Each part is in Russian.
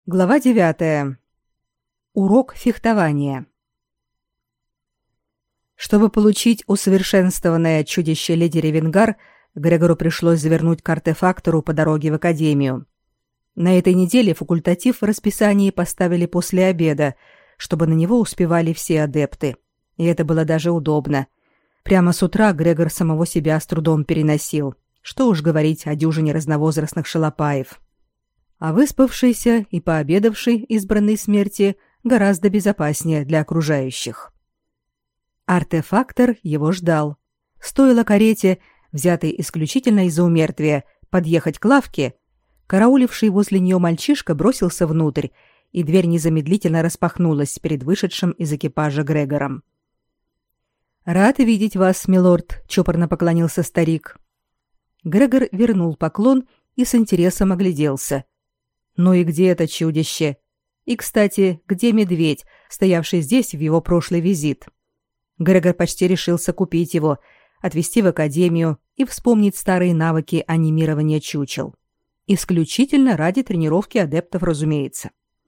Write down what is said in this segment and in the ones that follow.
Глава 9. Урок фехтования. Чтобы получить усовершенствованное чудище леди Ревенгар, Грегору пришлось завернуть к артефактору по дороге в академию. На этой неделе факультатив в расписании поставили после обеда, чтобы на него успевали все адепты. И это было даже удобно. Прямо с утра Грегор самого себя с трудом переносил. Что уж говорить о дюжине разновозрастных шалопаев. А выспавшийся и пообедавший избранной смерти гораздо безопаснее для окружающих. Артефактор его ждал. Стоило карете, взятой исключительно из-за умертвия, подъехать к лавке, карауливший возле нее мальчишка бросился внутрь, и дверь незамедлительно распахнулась перед вышедшим из экипажа Грегором. «Рад видеть вас, милорд», — чопорно поклонился старик. Грегор вернул поклон и с интересом огляделся. Ну и где это чудище? И, кстати, где медведь, стоявший здесь в его прошлый визит? Грегор почти решился купить его, отвезти в академию и вспомнить старые навыки анимирования чучел. Исключительно ради тренировки адептов, разумеется.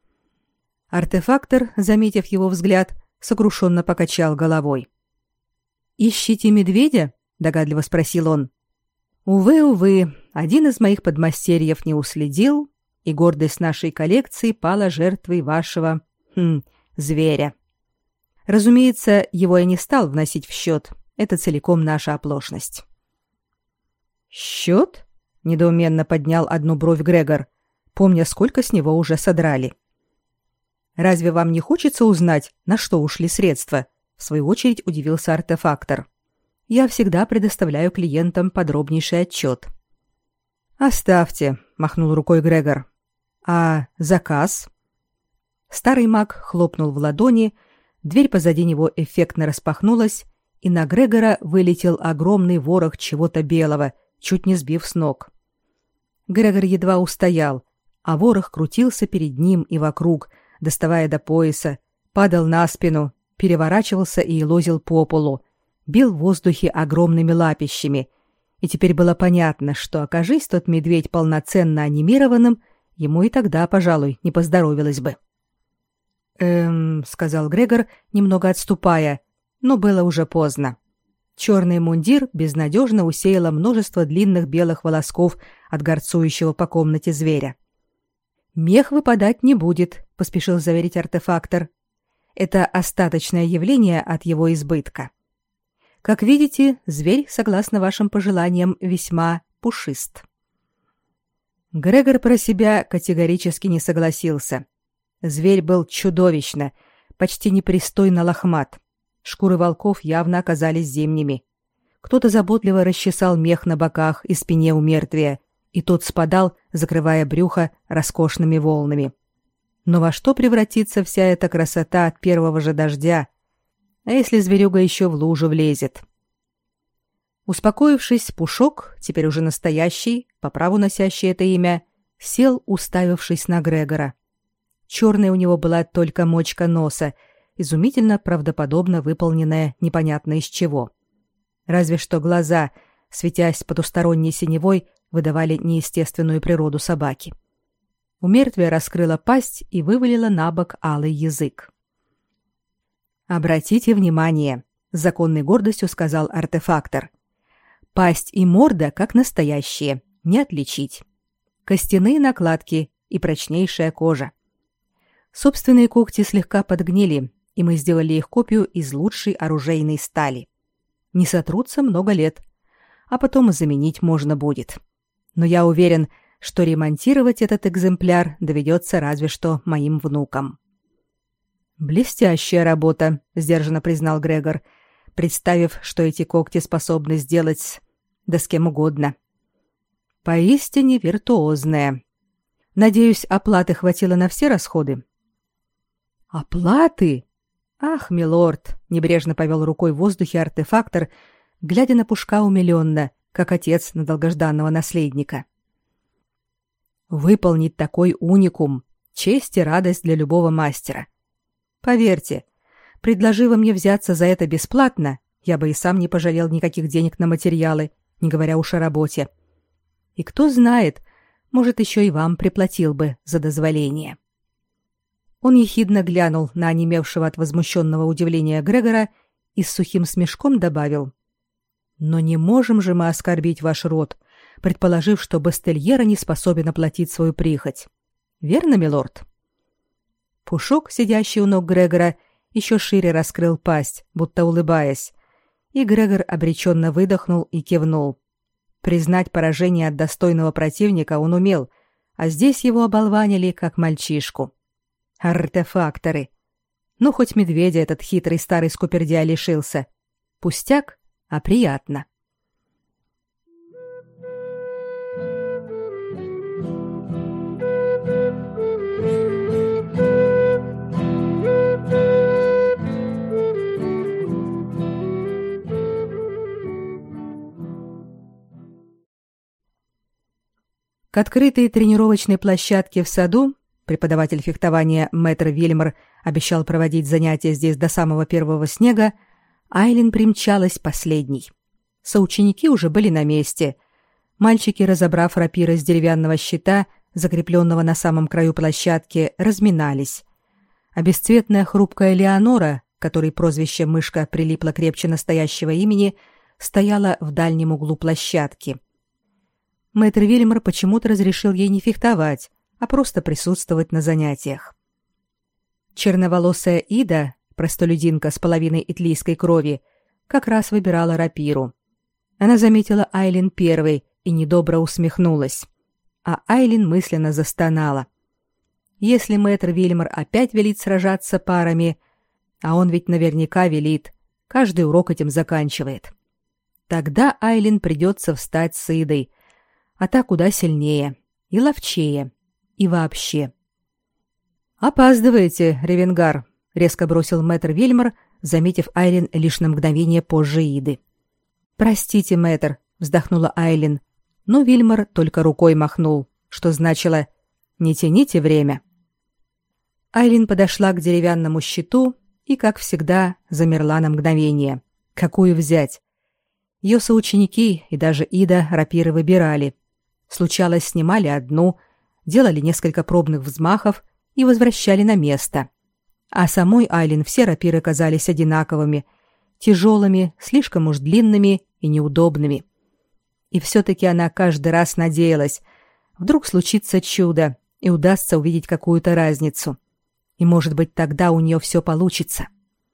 Артефактор, заметив его взгляд, сокрушенно покачал головой. «Ищите медведя?» — догадливо спросил он. «Увы, один из моих подмастерьев не уследил, и гордость нашей коллекции пала жертвой вашего, зверя. Разумеется, его я не стал вносить в счет. Это целиком наша оплошность». «Счет?» — недоуменно поднял одну бровь Грегор, помня, сколько с него уже содрали. «Разве вам не хочется узнать, на что ушли средства?» — в свою очередь удивился артефактор. «Я всегда предоставляю клиентам подробнейший отчет». «Оставьте», — махнул рукой Грегор. «А заказ?» Старый маг хлопнул в ладони, дверь позади него эффектно распахнулась, и на Грегора вылетел огромный ворох чего-то белого, чуть не сбив с ног. Грегор едва устоял, а ворох крутился перед ним и вокруг, доставая до пояса, падал на спину, переворачивался и елозил по полу, бил в воздухе огромными лапищами, и теперь было понятно, что, окажись тот медведь полноценно анимированным, ему и тогда, пожалуй, не поздоровилось бы. Сказал Грегор, немного отступая, но было уже поздно. Черный мундир безнадежно усеяло множество длинных белых волосков от горцующего по комнате зверя. «Мех выпадать не будет», — поспешил заверить артефактор. «Это остаточное явление от его избытка. Как видите, зверь, согласно вашим пожеланиям, весьма пушист». Грегор про себя категорически не согласился. Зверь был чудовищно, почти непристойно лохмат. Шкуры волков явно оказались зимними. Кто-то заботливо расчесал мех на боках и спине у мертвия, и тот спадал, закрывая брюхо роскошными волнами. Но во что превратится вся эта красота от первого же дождя? А если зверюга еще в лужу влезет? Успокоившись, Пушок, теперь уже настоящий, по праву носящий это имя, сел, уставившись на Грегора. Черная у него была только мочка носа, изумительно правдоподобно выполненная непонятно из чего. Разве что глаза, светясь потусторонней синевой, выдавали неестественную природу собаки. У мертвия раскрыла пасть и вывалила на бок алый язык. «Обратите внимание», — с законной гордостью сказал артефактор. «Пасть и морда как настоящие, не отличить. Костяные накладки и прочнейшая кожа. Собственные когти слегка подгнили, и мы сделали их копию из лучшей оружейной стали. Не сотрутся много лет, а потом и заменить можно будет. Но я уверен, что ремонтировать этот экземпляр доведется разве что моим внукам». «Блестящая работа», — сдержанно признал Грегор, представив, что эти когти способны сделать да с кем угодно. «Поистине виртуозная. Надеюсь, оплаты хватило на все расходы?» «Оплаты? Ах, милорд!» — небрежно повел рукой в воздухе артефактор, глядя на Пушка умилённо, как отец на долгожданного наследника. «Выполнить такой уникум — честь и радость для любого мастера. Поверьте, предложи вы мне взяться за это бесплатно, я бы и сам не пожалел никаких денег на материалы, не говоря уж о работе. И кто знает, может, еще и вам приплатил бы за дозволение». Он ехидно глянул на онемевшего от возмущенного удивления Грегора и с сухим смешком добавил: «Но не можем же мы оскорбить ваш род, предположив, что Бастельера не способен оплатить свою прихоть. Верно, милорд?» Пушок, сидящий у ног Грегора, еще шире раскрыл пасть, будто улыбаясь, и Грегор обреченно выдохнул и кивнул. Признать поражение от достойного противника он умел, а здесь его оболванили, как мальчишку. Артефакторы. Ну, хоть медведя этот хитрый старый скупердяй лишился. Пустяк, а приятно. К открытой тренировочной площадке в саду преподаватель фехтования мэтр Вильмор обещал проводить занятия здесь до самого первого снега, Айлин примчалась последней. Соученики уже были на месте. Мальчики, разобрав рапиры с деревянного щита, закрепленного на самом краю площадки, разминались. А бесцветная хрупкая Леонора, которой прозвище «Мышка» прилипло крепче настоящего имени, стояла в дальнем углу площадки. Мэтр Вильмор почему-то разрешил ей не фехтовать, а просто присутствовать на занятиях. Черноволосая Ида, простолюдинка с половиной итлийской крови, как раз выбирала рапиру. Она заметила Айлин первой и недобро усмехнулась. А Айлин мысленно застонала. Если мэтр Вильмор опять велит сражаться парами, а он ведь наверняка велит, каждый урок этим заканчивает, тогда Айлин придется встать с Идой, а та куда сильнее и ловчее, и вообще. «Опаздываете, Ревенгар», — резко бросил мэтр Вильмор, заметив Айлин лишь на мгновение позже Иды. «Простите, мэтр», — вздохнула Айлин, но Вильмор только рукой махнул, что значило «не тяните время». Айлин подошла к деревянному щиту и, как всегда, замерла на мгновение. Какую взять? Ее соученики и даже Ида рапиры выбирали. Случалось, снимали одну, делали несколько пробных взмахов и возвращали на место. А самой Айлин все рапиры казались одинаковыми, тяжелыми, слишком уж длинными и неудобными. И все-таки она каждый раз надеялась, вдруг случится чудо и удастся увидеть какую-то разницу. И, может быть, тогда у нее все получится.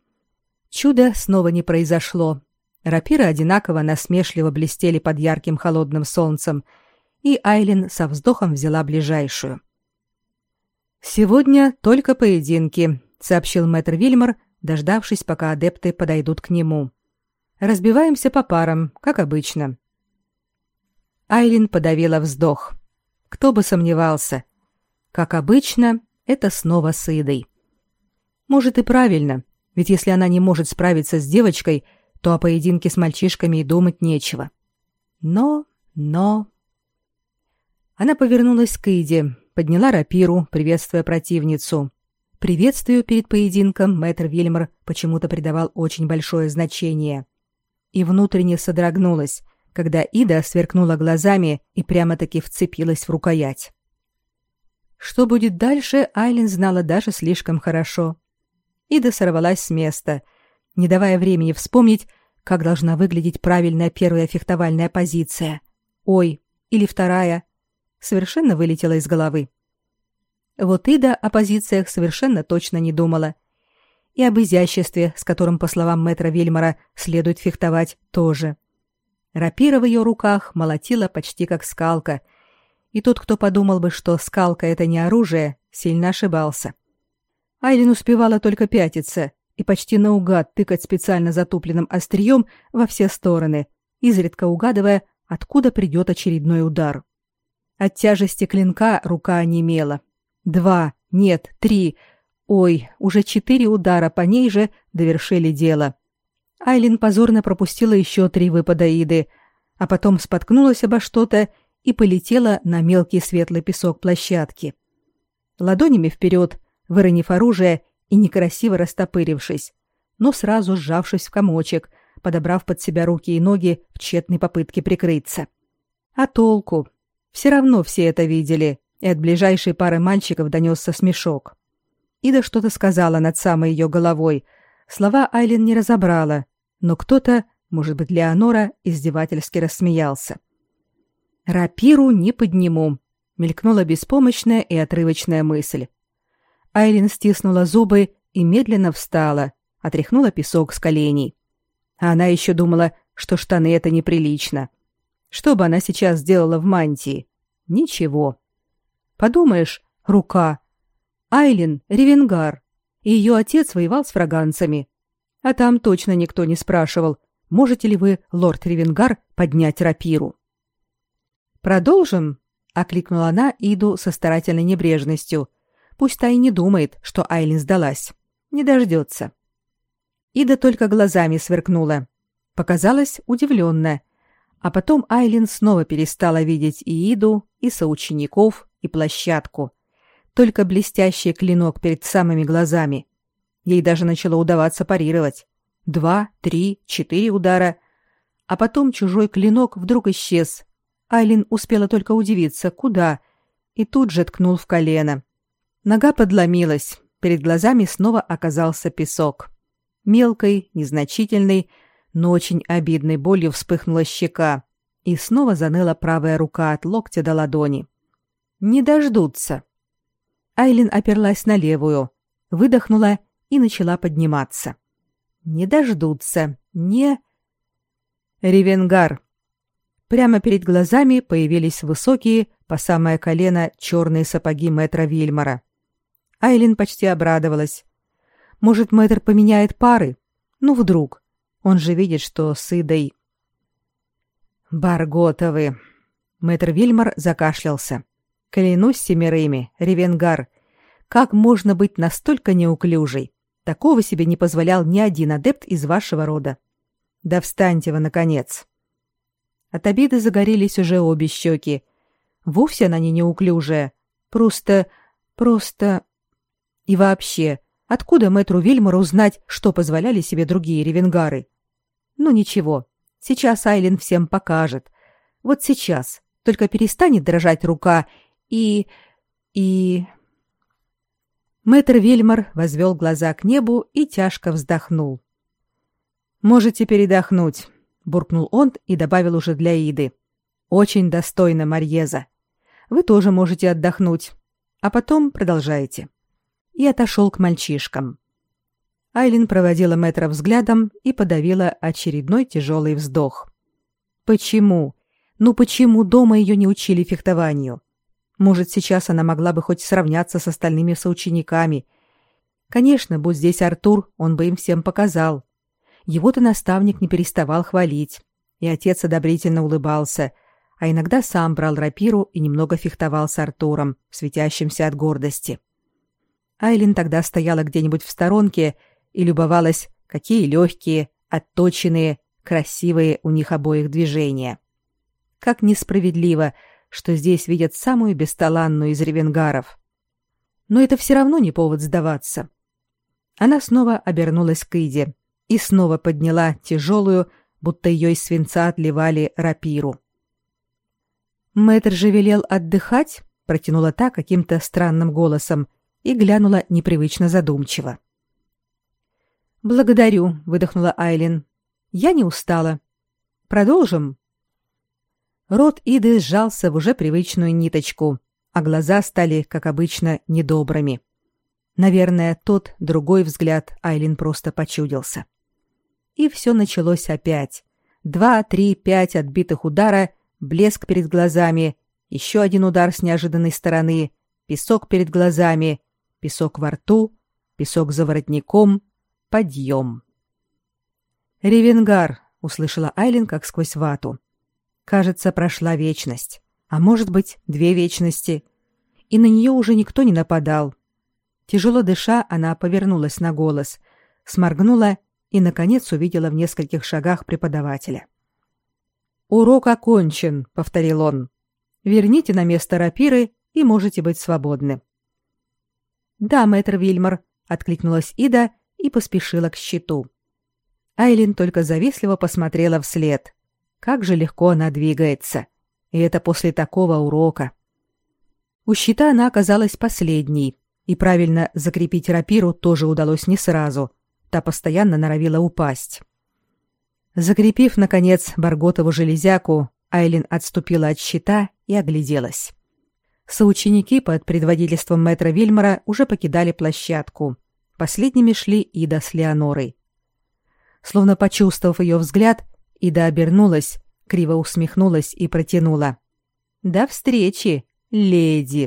Чудо снова не произошло. Рапиры одинаково насмешливо блестели под ярким холодным солнцем, и Айлин со вздохом взяла ближайшую. «Сегодня только поединки», — сообщил мэтр Вильмор, дождавшись, пока адепты подойдут к нему. «Разбиваемся по парам, как обычно». Айлин подавила вздох. Кто бы сомневался. Как обычно, это снова с Идой. Может, и правильно, ведь если она не может справиться с девочкой, то о поединке с мальчишками и думать нечего. Но... Она повернулась к Иде, подняла рапиру, приветствуя противницу. Приветствию перед поединком мэтр Вильмор почему-то придавал очень большое значение. И внутренне содрогнулась, когда Ида сверкнула глазами и прямо-таки вцепилась в рукоять. Что будет дальше, Айлин знала даже слишком хорошо. Ида сорвалась с места, не давая времени вспомнить, как должна выглядеть правильная первая фехтовальная позиция. Ой, или вторая. Совершенно вылетела из головы. Вот Ида о позициях совершенно точно не думала. И об изяществе, с которым, по словам мэтра Вильмора, следует фехтовать, тоже. Рапира в ее руках молотила почти как скалка, и тот, кто подумал бы, что скалка — это не оружие, сильно ошибался. Айлин успевала только пятиться и почти наугад тыкать специально затупленным острием во все стороны, изредка угадывая, откуда придет очередной удар. От тяжести клинка рука онемела. 2, нет, 3, ой, уже 4 удара по ней же довершили дело. Айлин позорно пропустила еще 3 выпада Иды, а потом споткнулась обо что-то и полетела на мелкий светлый песок площадки. Ладонями вперед, выронив оружие и некрасиво растопырившись, но сразу сжавшись в комочек, подобрав под себя руки и ноги в тщетной попытке прикрыться. А толку? Все равно все это видели, и от ближайшей пары мальчиков донесся смешок. Ида что-то сказала над самой ее головой. Слова Айлин не разобрала, но кто-то, может быть, Леонора, издевательски рассмеялся. «Рапиру не подниму», — мелькнула беспомощная и отрывочная мысль. Айлин стиснула зубы и медленно встала, отряхнула песок с коленей. А она еще думала, что штаны — это неприлично. Что бы она сейчас сделала в мантии? Ничего. Подумаешь, рука. Айлин — ревенгар, и ее отец воевал с фраганцами. А там точно никто не спрашивал, можете ли вы, лорд Ревенгар, поднять рапиру. «Продолжим?» — окликнула она Иду со старательной небрежностью. Пусть та и не думает, что Айлин сдалась. Не дождется. Ида только глазами сверкнула. Показалась удивленная. А потом Айлин снова перестала видеть и Иду, и соучеников, и площадку. Только блестящий клинок перед самыми глазами. Ей даже начало удаваться парировать. 2, 3, 4 удара. А потом чужой клинок вдруг исчез. Айлин успела только удивиться, куда, и тут же ткнул в колено. Нога подломилась. Перед глазами снова оказался песок. Мелкой, незначительной, но очень обидной болью вспыхнула щека, и снова заныла правая рука от локтя до ладони. Не дождутся. Айлин оперлась на левую, выдохнула и начала подниматься. Не дождутся. Не... Ревенгар. Прямо перед глазами появились высокие, по самое колено, черные сапоги мэтра Вильмора. Айлин почти обрадовалась. Может, мэтр поменяет пары? Ну, вдруг. Он же видит, что с Идой... Барготовы. Мэтр Вильмор закашлялся. Клянусь семерыми, ревенгар. Как можно быть настолько неуклюжей? Такого себе не позволял ни один адепт из вашего рода. Да встаньте вы, наконец. От обиды загорелись уже обе щеки. Вовсе она не неуклюжая. Просто... И вообще, откуда мэтру Вильмору узнать, что позволяли себе другие ревенгары? Ну ничего, сейчас Айлин всем покажет. Вот сейчас. Только перестанет дрожать рука и... Мэтр Вильмор возвел глаза к небу и тяжко вздохнул. «Можете передохнуть», — буркнул он и добавил уже для Иды. «Очень достойно, Марьеза. Вы тоже можете отдохнуть. А потом продолжайте». И отошел к мальчишкам. Айлин проводила мэтра взглядом и подавила очередной тяжелый вздох. Почему? Ну почему дома ее не учили фехтованию? Может, сейчас она могла бы хоть сравняться с остальными соучениками. Конечно, будь здесь Артур, он бы им всем показал. Его-то наставник не переставал хвалить, и отец одобрительно улыбался, а иногда сам брал рапиру и немного фехтовал с Артуром, светящимся от гордости. Айлин тогда стояла где-нибудь в сторонке и любовалась, какие легкие, отточенные, красивые у них обоих движения. Как несправедливо, что здесь видят самую бесталанную из ревенгаров. Но это все равно не повод сдаваться. Она снова обернулась к Иде и снова подняла тяжелую, будто ее из свинца отливали, рапиру. «Мэтр же велел отдыхать?» — протянула та каким-то странным голосом и глянула непривычно задумчиво. «Благодарю», — выдохнула Айлин. «Я не устала. Продолжим?» Рот Иды сжался в уже привычную ниточку, а глаза стали, как обычно, недобрыми. Наверное, тот, другой взгляд Айлин просто почудился. И все началось опять. 2, 3, 5 отбитых удара, блеск перед глазами, еще один удар с неожиданной стороны, песок перед глазами, песок во рту, песок за воротником, подъем. «Ревенгар», — услышала Айлин как сквозь вату. Кажется, прошла вечность, а может быть, 2 вечности, и на нее уже никто не нападал. Тяжело дыша, она повернулась на голос, сморгнула и, наконец, увидела в нескольких шагах преподавателя. «Урок окончен», — повторил он. «Верните на место рапиры, и можете быть свободны». «Да, мэтр Вильмор», — откликнулась Ида и поспешила к щиту. Айлин только завистливо посмотрела вслед. Как же легко она двигается. И это после такого урока. У щита она оказалась последней, И правильно закрепить рапиру тоже удалось не сразу. Та постоянно норовила упасть. Закрепив, наконец, Барготову железяку, Айлин отступила от щита и огляделась. Соученики под предводительством мэтра Вильмора уже покидали площадку. Последними шли Ида с Леонорой. Словно почувствовав ее взгляд, Ида обернулась, криво усмехнулась и протянула: «До встречи, леди!»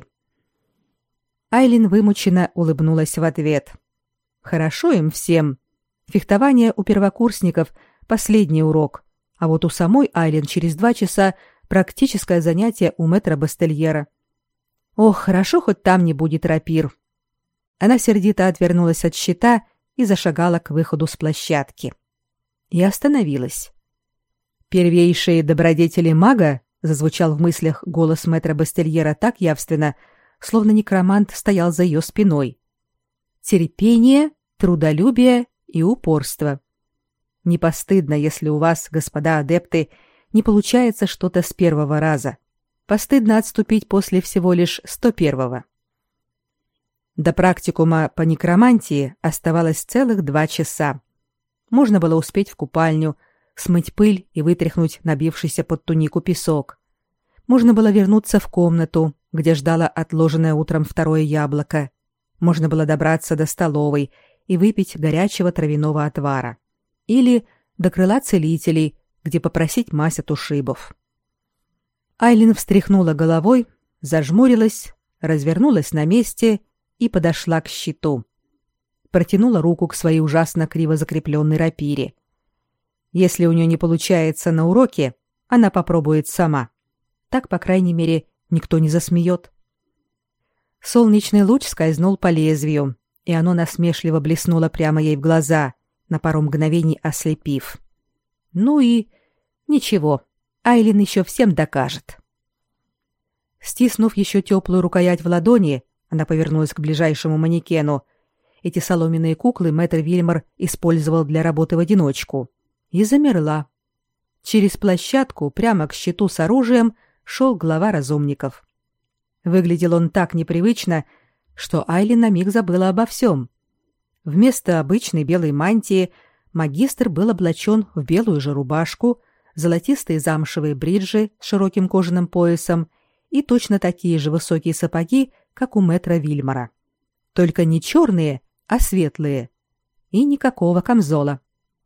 Айлин вымученно улыбнулась в ответ. Хорошо им всем. Фехтование у первокурсников — последний урок, а вот у самой Айлин через 2 часа практическое занятие у мэтра Бастельера. Ох, хорошо, хоть там не будет рапир. Она сердито отвернулась от щита и зашагала к выходу с площадки. И остановилась. «Первейшие добродетели мага», — зазвучал в мыслях голос мэтра Бастельера так явственно, словно некромант стоял за ее спиной. «Терпение, трудолюбие и упорство. Не постыдно, если у вас, господа адепты, не получается что-то с первого раза. Постыдно отступить после всего лишь 101-го». До практикума по некромантии оставалось целых 2 часа. Можно было успеть в купальню, смыть пыль и вытряхнуть набившийся под тунику песок. Можно было вернуться в комнату, где ждало отложенное утром 2-е яблоко. Можно было добраться до столовой и выпить горячего травяного отвара. Или до крыла целителей, где попросить мазь от ушибов. Айлин встряхнула головой, зажмурилась, развернулась на месте и подошла к щиту. Протянула руку к своей ужасно криво закрепленной рапире. Если у нее не получается на уроке, она попробует сама. Так, по крайней мере, никто не засмеет. Солнечный луч скользнул по лезвию, и оно насмешливо блеснуло прямо ей в глаза, на пару мгновений ослепив. Ну и ничего, Айлин еще всем докажет. Стиснув еще теплую рукоять в ладони, она повернулась к ближайшему манекену. Эти соломенные куклы мэтр Вильмор использовал для работы в одиночку. И замерла. Через площадку прямо к щиту с оружием шел глава разумников. Выглядел он так непривычно, что Айлин на миг забыла обо всем. Вместо обычной белой мантии магистр был облачен в белую же рубашку, золотистые замшевые бриджи с широким кожаным поясом и точно такие же высокие сапоги, как у мэтра Вильмора. Только не черные, а светлые. И никакого камзола.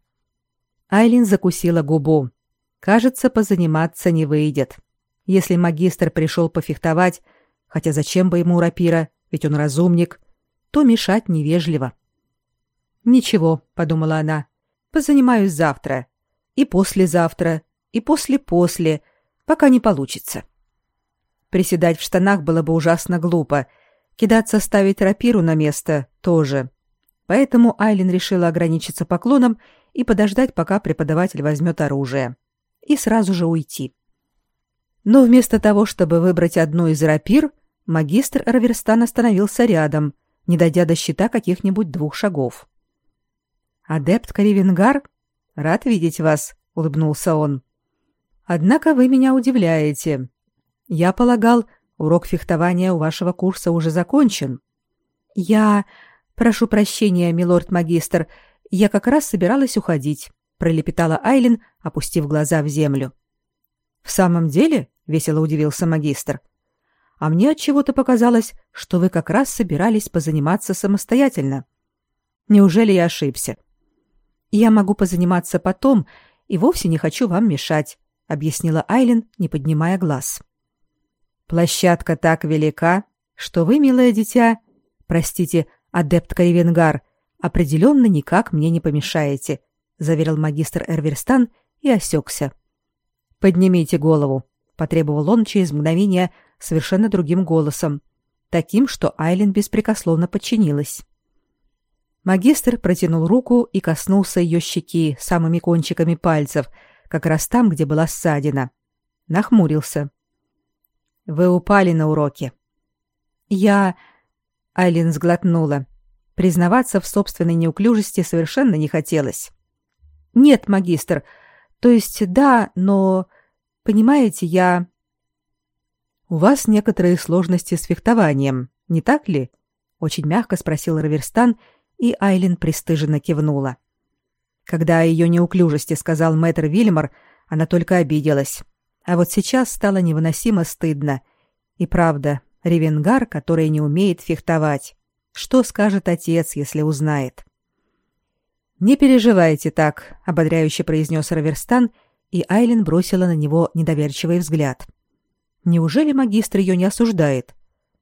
Айлин закусила губу. Кажется, позаниматься не выйдет. Если магистр пришел пофехтовать, хотя зачем бы ему рапира, ведь он разумник, то мешать невежливо. «Ничего», — подумала она, — «позанимаюсь завтра, и послезавтра, и после-после, пока не получится». Приседать в штанах было бы ужасно глупо, кидаться ставить рапиру на место тоже. Поэтому Айлин решила ограничиться поклоном и подождать, пока преподаватель возьмет оружие. И сразу же уйти. Но вместо того, чтобы выбрать одну из рапир, магистр Раверстан остановился рядом, не дойдя до щита каких-нибудь 2 шагов. «Адепт Каривенгар? Рад видеть вас», — улыбнулся он. «Однако вы меня удивляете. Я полагал, урок фехтования у вашего курса уже закончен». «Я... прошу прощения, милорд-магистр, я как раз собиралась уходить», — пролепетала Айлин, опустив глаза в землю. «В самом деле?» — весело удивился магистр. «А мне отчего-то показалось, что вы как раз собирались позаниматься самостоятельно. Неужели я ошибся?» «Я могу позаниматься потом и вовсе не хочу вам мешать», — объяснила Айлин, не поднимая глаз. «Площадка так велика, что вы, милое дитя, простите, адепт Каривенгар, определенно никак мне не помешаете», — заверил магистр Эрверстан и осекся. «Поднимите голову», — потребовал он через мгновение совершенно другим голосом, таким, что Айлин беспрекословно подчинилась. Магистр протянул руку и коснулся ее щеки самыми кончиками пальцев, как раз там, где была ссадина. Нахмурился. «Вы упали на уроке». Айлин сглотнула. Признаваться в собственной неуклюжести совершенно не хотелось. «Нет, магистр, то есть да, но... понимаете, «У вас некоторые сложности с фехтованием, не так ли?» очень мягко спросил Раверстан, и Айлин пристыженно кивнула. Когда о ее неуклюжести сказал мэтр Вильмор, она только обиделась. А вот сейчас стало невыносимо стыдно. И правда, ревенгар, который не умеет фехтовать. Что скажет отец, если узнает? «Не переживайте так», — ободряюще произнес Раверстан, и Айлин бросила на него недоверчивый взгляд. Неужели магистр ее не осуждает?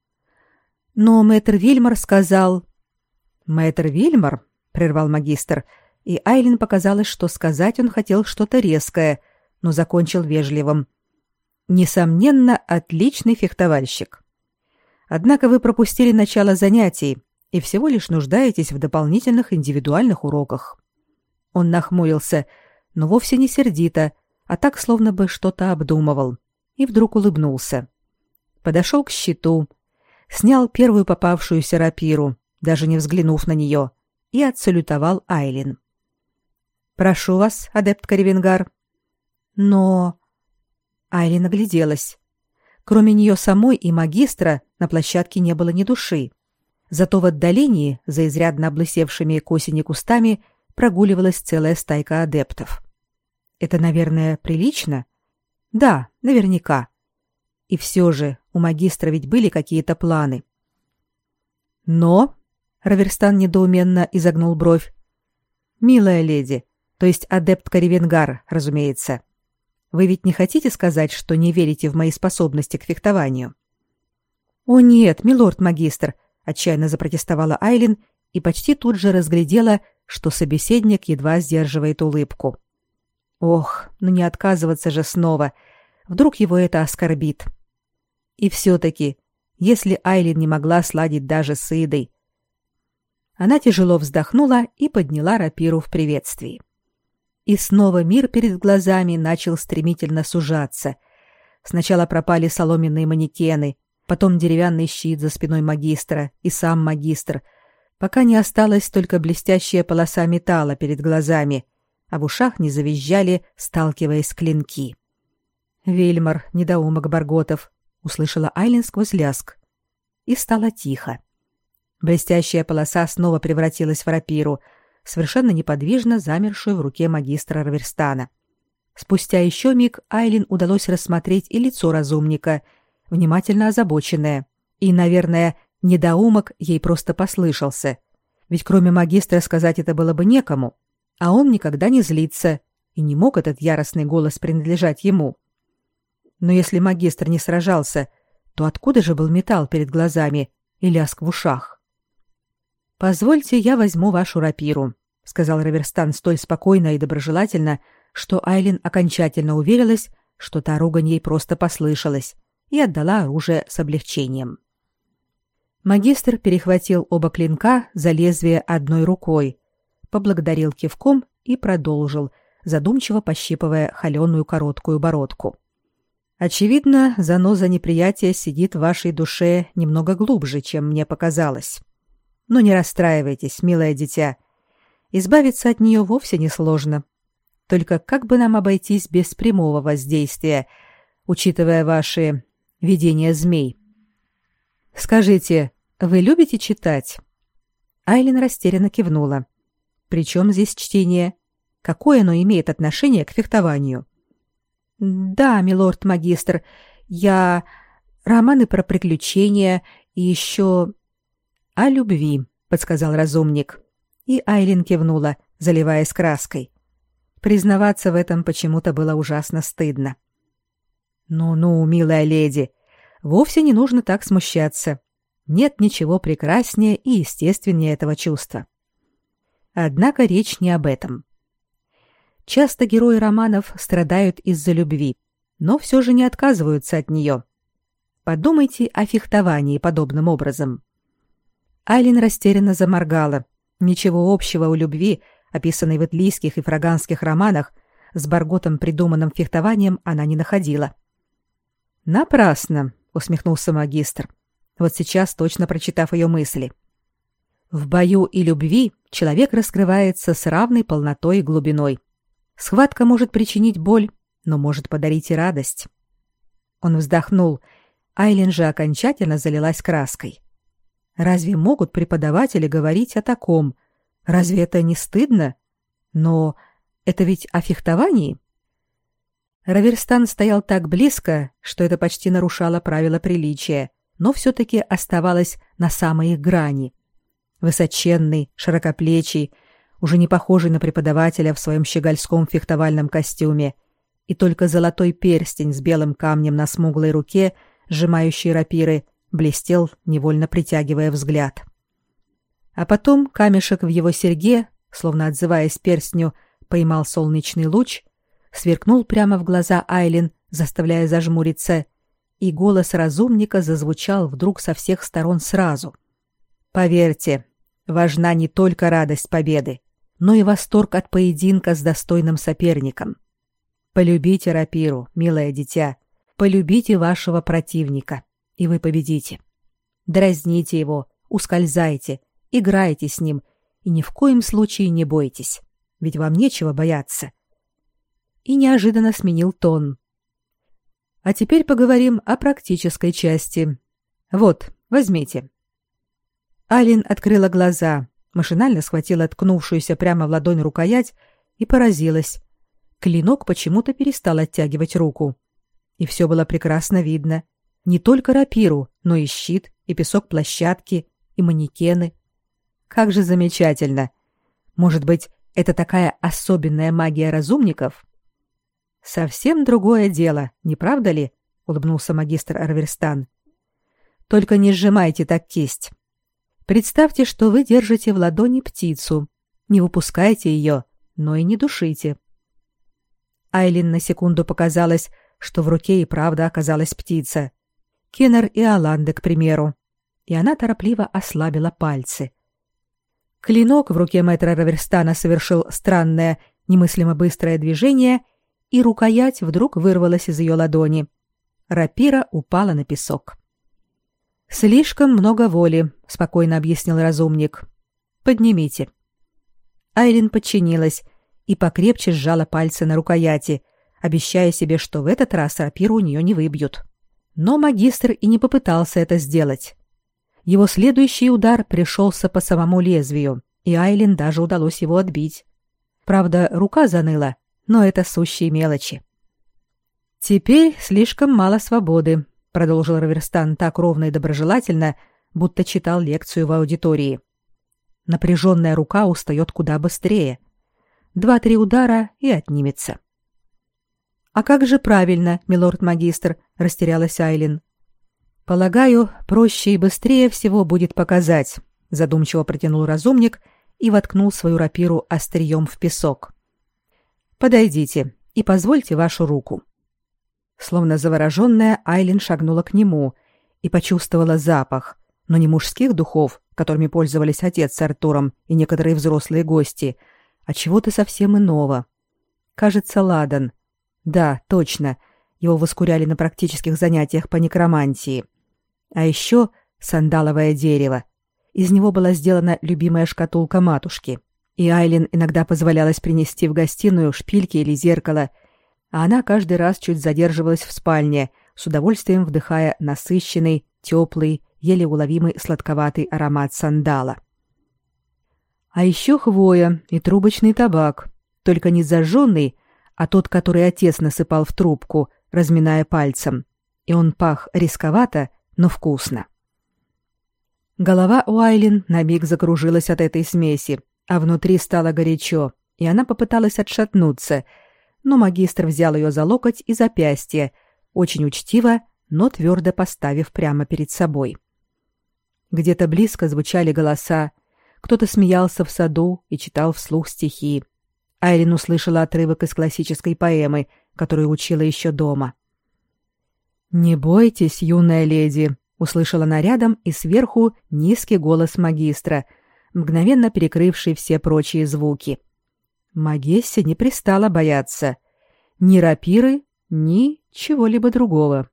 Но мэтр Вильмор сказал... «Мэтр Вильмор?» — прервал магистр, и Айлин показалось, что сказать он хотел что-то резкое, но закончил вежливым. «Несомненно, отличный фехтовальщик. Однако вы пропустили начало занятий и всего лишь нуждаетесь в дополнительных индивидуальных уроках». Он нахмурился, но вовсе не сердито, а так, словно бы что-то обдумывал, и вдруг улыбнулся. Подошел к щиту, снял первую попавшуюся рапиру, даже не взглянув на нее, и отсалютовал Айлин. «Прошу вас, адептка Ревенгар». «Но...» Айлин огляделась. Кроме нее самой и магистра на площадке не было ни души. Зато в отдалении, за изрядно облысевшими к осени кустами, прогуливалась целая стайка адептов. Это, наверное, прилично? Да, наверняка. И все же у магистра ведь были какие-то планы. Но... Раверстан недоуменно изогнул бровь. «Милая леди, то есть адептка Ревенгар, разумеется. Вы ведь не хотите сказать, что не верите в мои способности к фехтованию?» «О нет, милорд-магистр», — отчаянно запротестовала Айлин и почти тут же разглядела, что собеседник едва сдерживает улыбку. Ох, ну не отказываться же снова. Вдруг его это оскорбит. И все-таки, если Айлин не могла сладить даже с Идой... Она тяжело вздохнула и подняла рапиру в приветствии. И снова мир перед глазами начал стремительно сужаться. Сначала пропали соломенные манекены, потом деревянный щит за спиной магистра и сам магистр, пока не осталась только блестящая полоса металла перед глазами, а в ушах не завизжали, сталкиваясь клинки. «Вильмор, недоумок Барготов», — услышала Айлин сквозь лязг. И стало тихо. Блестящая полоса снова превратилась в рапиру, совершенно неподвижно замершую в руке магистра Раверстана. Спустя еще миг Айлин удалось рассмотреть и лицо разумника, внимательно озабоченное. И, наверное, недоумок ей просто послышался. Ведь кроме магистра сказать это было бы некому. А он никогда не злится, и не мог этот яростный голос принадлежать ему. Но если магистр не сражался, то откуда же был металл перед глазами и лязг в ушах? «Позвольте, я возьму вашу рапиру», — сказал Раверстан столь спокойно и доброжелательно, что Айлин окончательно уверилась, что та ругань ей просто послышалась, и отдала оружие с облегчением. Магистр перехватил оба клинка за лезвие одной рукой, поблагодарил кивком и продолжил, задумчиво пощипывая холеную короткую бородку. «Очевидно, заноза неприятия сидит в вашей душе немного глубже, чем мне показалось. Но не расстраивайтесь, милое дитя. Избавиться от нее вовсе не сложно. Только как бы нам обойтись без прямого воздействия, учитывая ваши видения змей? Скажите, вы любите читать?» Айлин растерянно кивнула. «При чем здесь чтение? Какое оно имеет отношение к фехтованию?» «Да, милорд-магистр, я... романы про приключения и еще...» «О любви», — подсказал разумник. И Айлин кивнула, заливаясь краской. Признаваться в этом почему-то было ужасно стыдно. «Ну-ну, милая леди, вовсе не нужно так смущаться. Нет ничего прекраснее и естественнее этого чувства». Однако речь не об этом. Часто герои романов страдают из-за любви, но все же не отказываются от нее. Подумайте о фехтовании подобным образом. Айлин растерянно заморгала. Ничего общего у любви, описанной в итлийских и фраганских романах, с Барготом придуманным фехтованием она не находила. «Напрасно», — усмехнулся магистр, вот сейчас точно прочитав ее мысли. «В бою и любви человек раскрывается с равной полнотой и глубиной. Схватка может причинить боль, но может подарить и радость». Он вздохнул. Айлин же окончательно залилась краской. Разве могут преподаватели говорить о таком? Разве это не стыдно? Но это ведь о фехтовании. Раверстан стоял так близко, что это почти нарушало правила приличия, но все-таки оставалось на самой их грани. Высоченный, широкоплечий, уже не похожий на преподавателя в своем щегольском фехтовальном костюме, и только золотой перстень с белым камнем на смуглой руке, сжимающий рапиры, блестел, невольно притягивая взгляд. А потом камешек в его серьге, словно отзываясь перстню, поймал солнечный луч, сверкнул прямо в глаза Айлин, заставляя зажмуриться, и голос разумника зазвучал вдруг со всех сторон сразу. «Поверьте, важна не только радость победы, но и восторг от поединка с достойным соперником. Полюбите рапиру, милое дитя, полюбите вашего противника, и вы победите. Дразните его, ускользайте, играйте с ним, и ни в коем случае не бойтесь, ведь вам нечего бояться». И неожиданно сменил тон. «А теперь поговорим о практической части. Вот, возьмите». Айлин открыла глаза, машинально схватила ткнувшуюся прямо в ладонь рукоять и поразилась. Клинок почему-то перестал оттягивать руку. И все было прекрасно видно. Не только рапиру, но и щит, и песок площадки, и манекены. Как же замечательно! Может быть, это такая особенная магия разумников? Совсем другое дело, не правда ли? Улыбнулся магистр Арверстан. Только не сжимайте так кисть. Представьте, что вы держите в ладони птицу. Не выпускайте ее, но и не душите. Айлин на секунду показалось, что в руке и правда оказалась птица. Кеннер и Аланде, к примеру. И она торопливо ослабила пальцы. Клинок в руке мэтра Раверстана совершил странное, немыслимо быстрое движение, и рукоять вдруг вырвалась из ее ладони. Рапира упала на песок. «Слишком много воли», — спокойно объяснил разумник. «Поднимите». Айлин подчинилась и покрепче сжала пальцы на рукояти, обещая себе, что в этот раз рапиру у нее не выбьют. Но магистр и не попытался это сделать. Его следующий удар пришелся по самому лезвию, и Айлин даже удалось его отбить. Правда, рука заныла, но это сущие мелочи. «Теперь слишком мало свободы», — продолжил Раверстан так ровно и доброжелательно, будто читал лекцию в аудитории. Напряженная рука устает куда быстрее. 2-3 удара и отнимется. «А как же правильно, милорд-магистр?» — растерялась Айлин. «Полагаю, проще и быстрее всего будет показать», — задумчиво протянул разумник и воткнул свою рапиру острием в песок. «Подойдите и позвольте вашу руку». Словно завороженная, Айлин шагнула к нему и почувствовала запах, но не мужских духов, которыми пользовались отец с Артуром и некоторые взрослые гости, а чего-то совсем иного. Кажется, ладан. Да, точно, его воскуряли на практических занятиях по некромантии. А еще сандаловое дерево. Из него была сделана любимая шкатулка матушки, и Айлин иногда позволялось принести в гостиную шпильки или зеркало, а она каждый раз чуть задерживалась в спальне, с удовольствием вдыхая насыщенный, теплый, еле уловимый сладковатый аромат сандала. А еще хвоя и трубочный табак, только не зажженный, а тот, который отец насыпал в трубку, разминая пальцем, и он пах рисковато, но вкусно. Голова у Айлин на миг закружилась от этой смеси, а внутри стало горячо, и она попыталась отшатнуться, но магистр взял ее за локоть и запястье, очень учтиво, но твердо поставив прямо перед собой. Где-то близко звучали голоса, кто-то смеялся в саду и читал вслух стихи. Айлин услышала отрывок из классической поэмы, которую учила еще дома. «Не бойтесь, юная леди», — услышала она рядом и сверху низкий голос магистра, мгновенно перекрывший все прочие звуки. Магессе не пристало бояться ни рапиры, ни чего-либо другого.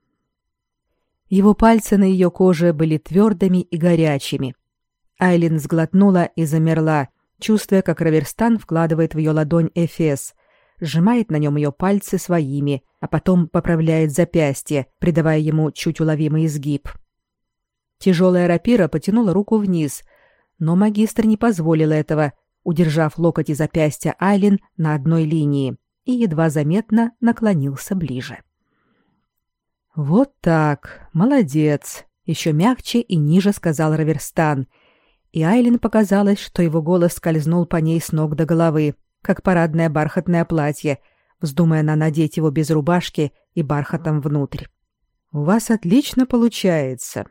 Его пальцы на ее коже были твердыми и горячими. Айлин сглотнула и замерла, чувствуя, как Раверстан вкладывает в ее ладонь эфес, сжимает на нем ее пальцы своими, а потом поправляет запястье, придавая ему чуть уловимый изгиб. Тяжелая рапира потянула руку вниз, но магистр не позволил этого, удержав локоть и запястья Айлин на одной линии, и едва заметно наклонился ближе. «Вот так, молодец», — еще мягче и ниже сказал Раверстан, и Айлин показалось, что его голос скользнул по ней с ног до головы, как парадное бархатное платье, вздумая она надеть его без рубашки и бархатом внутрь. «У вас отлично получается».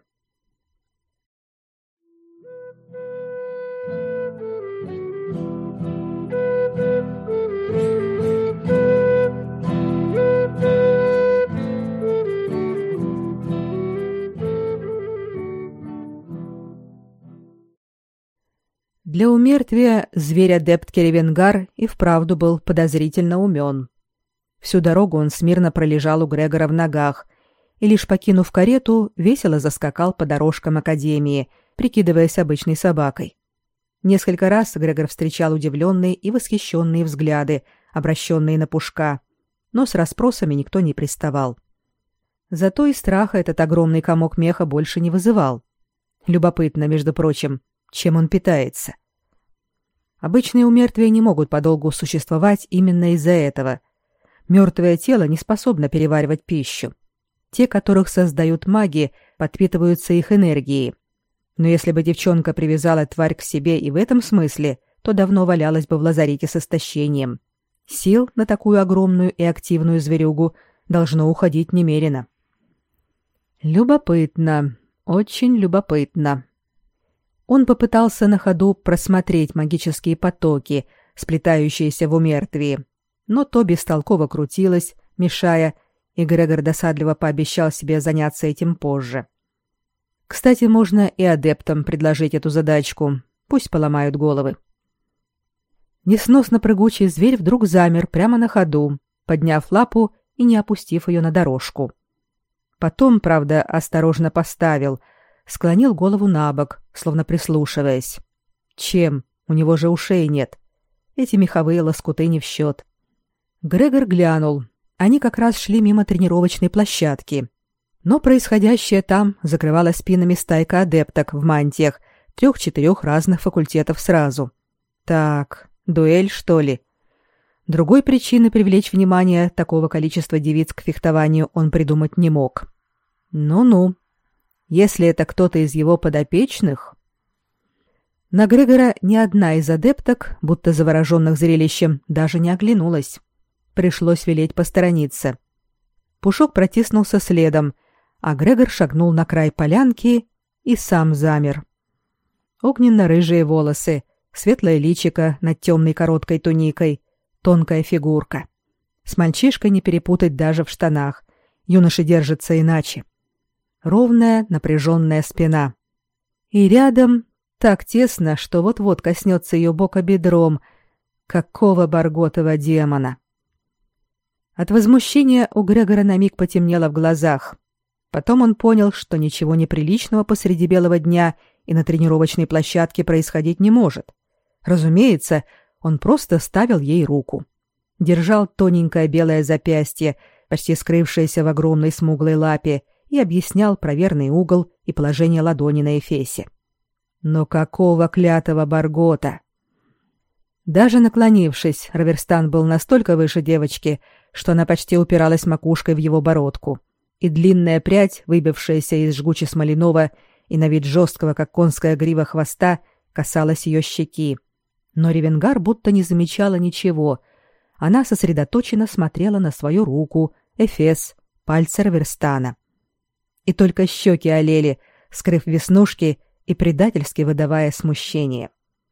Для умертвия зверь-адепт Керевенгар и вправду был подозрительно умен. Всю дорогу он смирно пролежал у Грегора в ногах и, лишь покинув карету, весело заскакал по дорожкам академии, прикидываясь обычной собакой. Несколько раз Грегор встречал удивленные и восхищенные взгляды, обращенные на Пушка, но с расспросами никто не приставал. Зато и страха этот огромный комок меха больше не вызывал. Любопытно, между прочим, чем он питается. Обычные умертвия не могут подолгу существовать именно из-за этого. Мертвое тело не способно переваривать пищу. Те, которых создают маги, подпитываются их энергией. Но если бы девчонка привязала тварь к себе и в этом смысле, то давно валялась бы в лазарете с истощением. Сил на такую огромную и активную зверюгу должно уходить немерено. Любопытно, очень любопытно. Он попытался на ходу просмотреть магические потоки, сплетающиеся в умертвии, но то бестолково крутилось, мешая, и Грегор досадливо пообещал себе заняться этим позже. Кстати, можно и адептам предложить эту задачку, пусть поломают головы. Несносно прыгучий зверь вдруг замер прямо на ходу, подняв лапу и не опустив ее на дорожку. Потом, правда, осторожно поставил, склонил голову набок, словно прислушиваясь. Чем? У него же ушей нет. Эти меховые лоскуты не в счет. Грегор глянул. Они как раз шли мимо тренировочной площадки. Но происходящее там закрывало спинами стайка адепток в мантиях 3-4 разных факультетов сразу. Так, дуэль, что ли? Другой причины привлечь внимание такого количества девиц к фехтованию он придумать не мог. Ну-ну. Если это кто-то из его подопечных... На Грегора ни одна из адепток, будто завороженных зрелищем, даже не оглянулась. Пришлось велеть посторониться. Пушок протиснулся следом, а Грегор шагнул на край полянки и сам замер. Огненно-рыжие волосы, светлое личико над темной короткой туникой, тонкая фигурка. С мальчишкой не перепутать даже в штанах. Юноша держится иначе. Ровная, напряженная спина. И рядом так тесно, что вот-вот коснется ее бока бедром. Какого барготова демона! От возмущения у Грегора на миг потемнело в глазах. Потом он понял, что ничего неприличного посреди белого дня и на тренировочной площадке происходить не может. Разумеется, он просто ставил ей руку. Держал тоненькое белое запястье, почти скрывшееся в огромной смуглой лапе, и объяснял проверный угол и положение ладони на эфесе. Но какого клятого баргота! Даже наклонившись, Раверстан был настолько выше девочки, что она почти упиралась макушкой в его бородку, и длинная прядь, выбившаяся из жгуче-смоляного и на вид жесткого, как конская грива хвоста, касалась ее щеки. Но Ревенгар будто не замечала ничего. Она сосредоточенно смотрела на свою руку, эфес, пальцы Раверстана. И только щеки олели, скрыв веснушки и предательски выдавая смущение.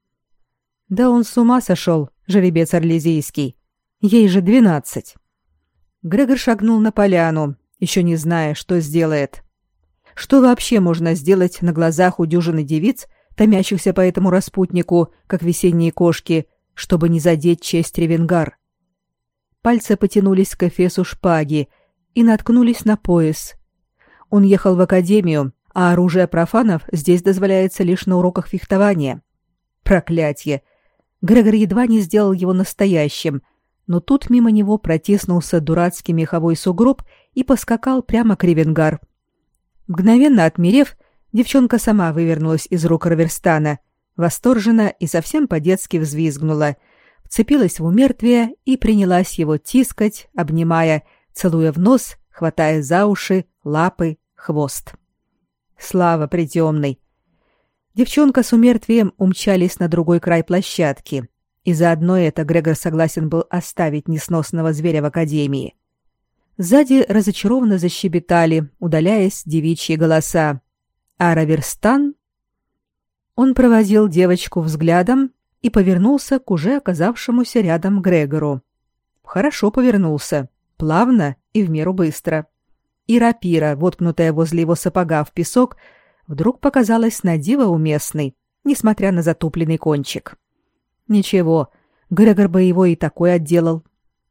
Да он с ума сошел, жеребец орлезийский. Ей же 12. Грегор шагнул на поляну, еще не зная, что сделает. Что вообще можно сделать на глазах у дюжины девиц, томящихся по этому распутнику, как весенние кошки, чтобы не задеть честь Ревенгар? Пальцы потянулись к эфесу шпаги и наткнулись на пояс. Он ехал в академию, а оружие профанов здесь дозволяется лишь на уроках фехтования. Проклятье! Грегор едва не сделал его настоящим, но тут мимо него протиснулся дурацкий меховой сугроб и поскакал прямо к Ревенгар. Мгновенно отмерев, Девчонка сама вывернулась из рук Раверстана, восторженно и совсем по-детски взвизгнула, вцепилась в умертвие и принялась его тискать, обнимая, целуя в нос, хватая за уши, лапы, хвост. Слава притемной! Девчонка с умертвием умчались на другой край площадки, и заодно это Грегор согласен был оставить несносного зверя в академии. Сзади разочарованно защебетали, удаляясь, девичьи голоса. А Раверстан... Он проводил девочку взглядом и повернулся к уже оказавшемуся рядом Грегору. Хорошо повернулся, плавно и в меру быстро. И рапира, воткнутая возле его сапога в песок, вдруг показалась на диво уместной, несмотря на затупленный кончик. Ничего, Грегор бы его и такой отделал.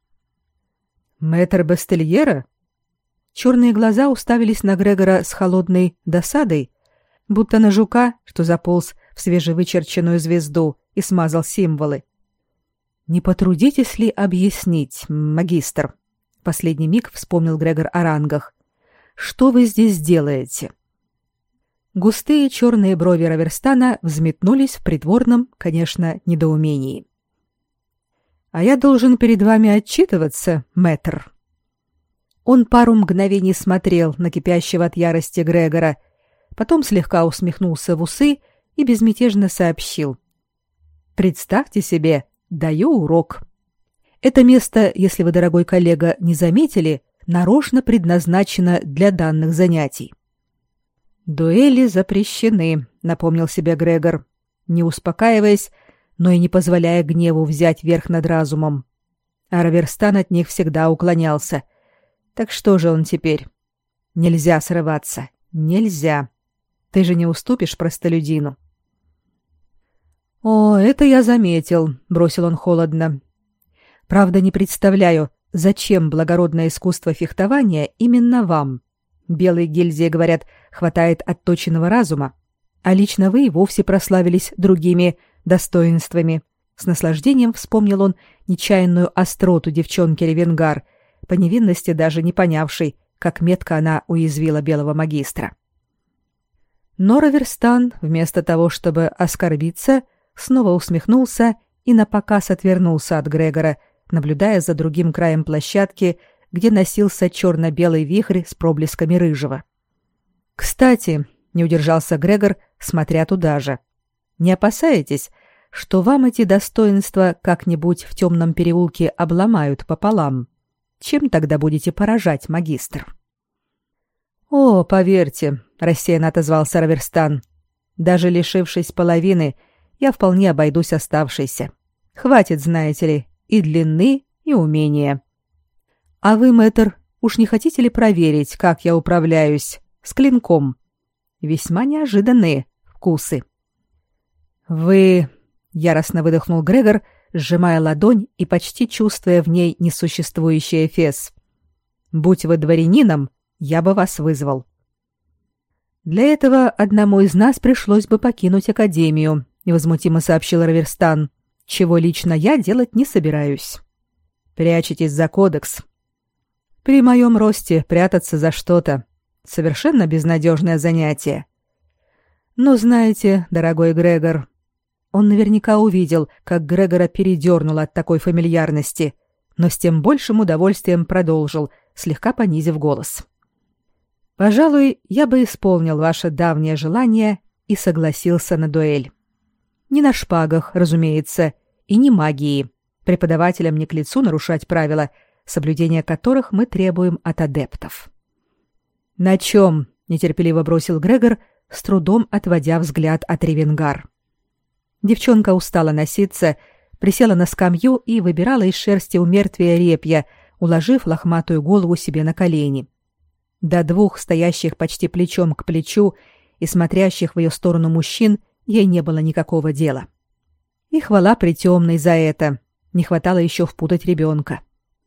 «Мэтр Бастельера?» Черные глаза уставились на Грегора с холодной досадой, будто на жука, что заполз в свежевычерченную звезду и смазал символы. «Не потрудитесь ли объяснить, магистр?» В последний миг вспомнил Грегор о рангах. «Что вы здесь делаете?» Густые черные брови Раверстана взметнулись в притворном, конечно, недоумении. «А я должен перед вами отчитываться, мэтр». Он пару мгновений смотрел на кипящего от ярости Грегора, потом слегка усмехнулся в усы и безмятежно сообщил. «Представьте себе, даю урок. Это место, если вы, дорогой коллега, не заметили, нарочно предназначено для данных занятий». «Дуэли запрещены», — напомнил себе Грегор, не успокаиваясь, но и не позволяя гневу взять верх над разумом. А Раверстан от них всегда уклонялся. Так что же он теперь? Нельзя срываться. Нельзя. Ты же не уступишь простолюдину. «О, это я заметил», — бросил он холодно. «Правда, не представляю, зачем благородное искусство фехтования именно вам. Белой гильдии, говорят, хватает отточенного разума, а лично вы и вовсе прославились другими достоинствами». С наслаждением вспомнил он нечаянную остроту девчонки Ревенгар, по невинности даже не понявшей, как метко она уязвила белого магистра. Но Раверстан, вместо того, чтобы оскорбиться, снова усмехнулся и напоказ отвернулся от Грегора, наблюдая за другим краем площадки, где носился черно-белый вихрь с проблесками рыжего. «Кстати», — не удержался Грегор, смотря туда же, «не опасаетесь, что вам эти достоинства как-нибудь в темном переулке обломают пополам? Чем тогда будете поражать, магистр?» «О, поверьте», — рассеянно отозвался Раверстан, «даже лишившись половины, я вполне обойдусь оставшейся. Хватит, знаете ли, и длины, и умения. А вы, мэтр, уж не хотите ли проверить, как я управляюсь с клинком? Весьма неожиданные вкусы». «Вы...» — яростно выдохнул Грегор, сжимая ладонь и почти чувствуя в ней несуществующий эфес. «Будь вы дворянином, я бы вас вызвал». «Для этого одному из нас пришлось бы покинуть академию», — невозмутимо сообщил Раверстан, «чего лично я делать не собираюсь. Прячетесь за кодекс. При моем росте прятаться за что-то — совершенно безнадежное занятие. Но знаете, дорогой Грегор...» Он наверняка увидел, как Грегора передернуло от такой фамильярности, но с тем большим удовольствием продолжил, слегка понизив голос. «Пожалуй, я бы исполнил ваше давнее желание и согласился на дуэль. Не на шпагах, разумеется, и не магии. Преподавателям не к лицу нарушать правила, соблюдение которых мы требуем от адептов». «На чем?» — нетерпеливо бросил Грегор, с трудом отводя взгляд от Ревенгар. Девчонка устала носиться, присела на скамью и выбирала из шерсти у мертвия репья, уложив лохматую голову себе на колени. До двух стоящих почти плечом к плечу и смотрящих в ее сторону мужчин ей не было никакого дела. И хвала притемной за это. Не хватало еще впутать ребенка.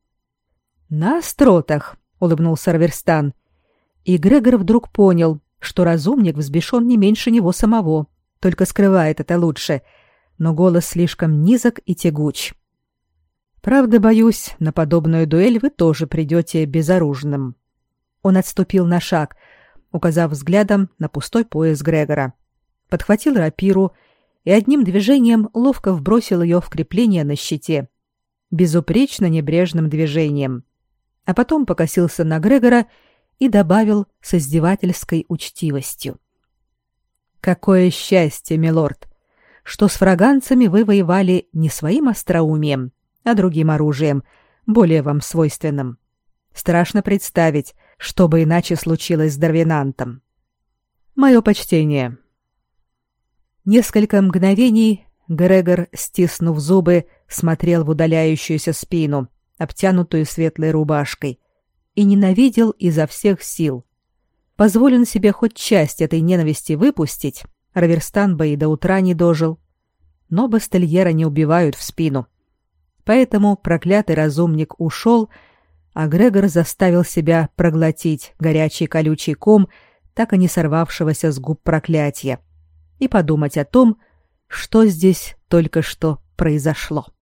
«На остротах», — улыбнулся Раверстан. И Грегор вдруг понял, что разумник взбешен не меньше него самого, только скрывает это лучше, но голос слишком низок и тягуч. «Правда, боюсь, на подобную дуэль вы тоже придете безоружным». Он отступил на шаг, указав взглядом на пустой пояс Грегора. Подхватил рапиру и одним движением ловко вбросил ее в крепление на щите. Безупречно небрежным движением. А потом покосился на Грегора и добавил с издевательской учтивостью: «Какое счастье, милорд, что с фраганцами вы воевали не своим остроумием, а другим оружием, более вам свойственным. Страшно представить, что бы иначе случилось с Дарвинантом. Мое почтение». Несколько мгновений Грегор, стиснув зубы, смотрел в удаляющуюся спину, обтянутую светлой рубашкой, и ненавидел изо всех сил. Позволен себе хоть часть этой ненависти выпустить, Раверстан бы и до утра не дожил. Но бастельера не убивают в спину. Поэтому проклятый разумник ушел, а Грегор заставил себя проглотить горячий колючий ком, так и не сорвавшегося с губ проклятия, и подумать о том, что здесь только что произошло.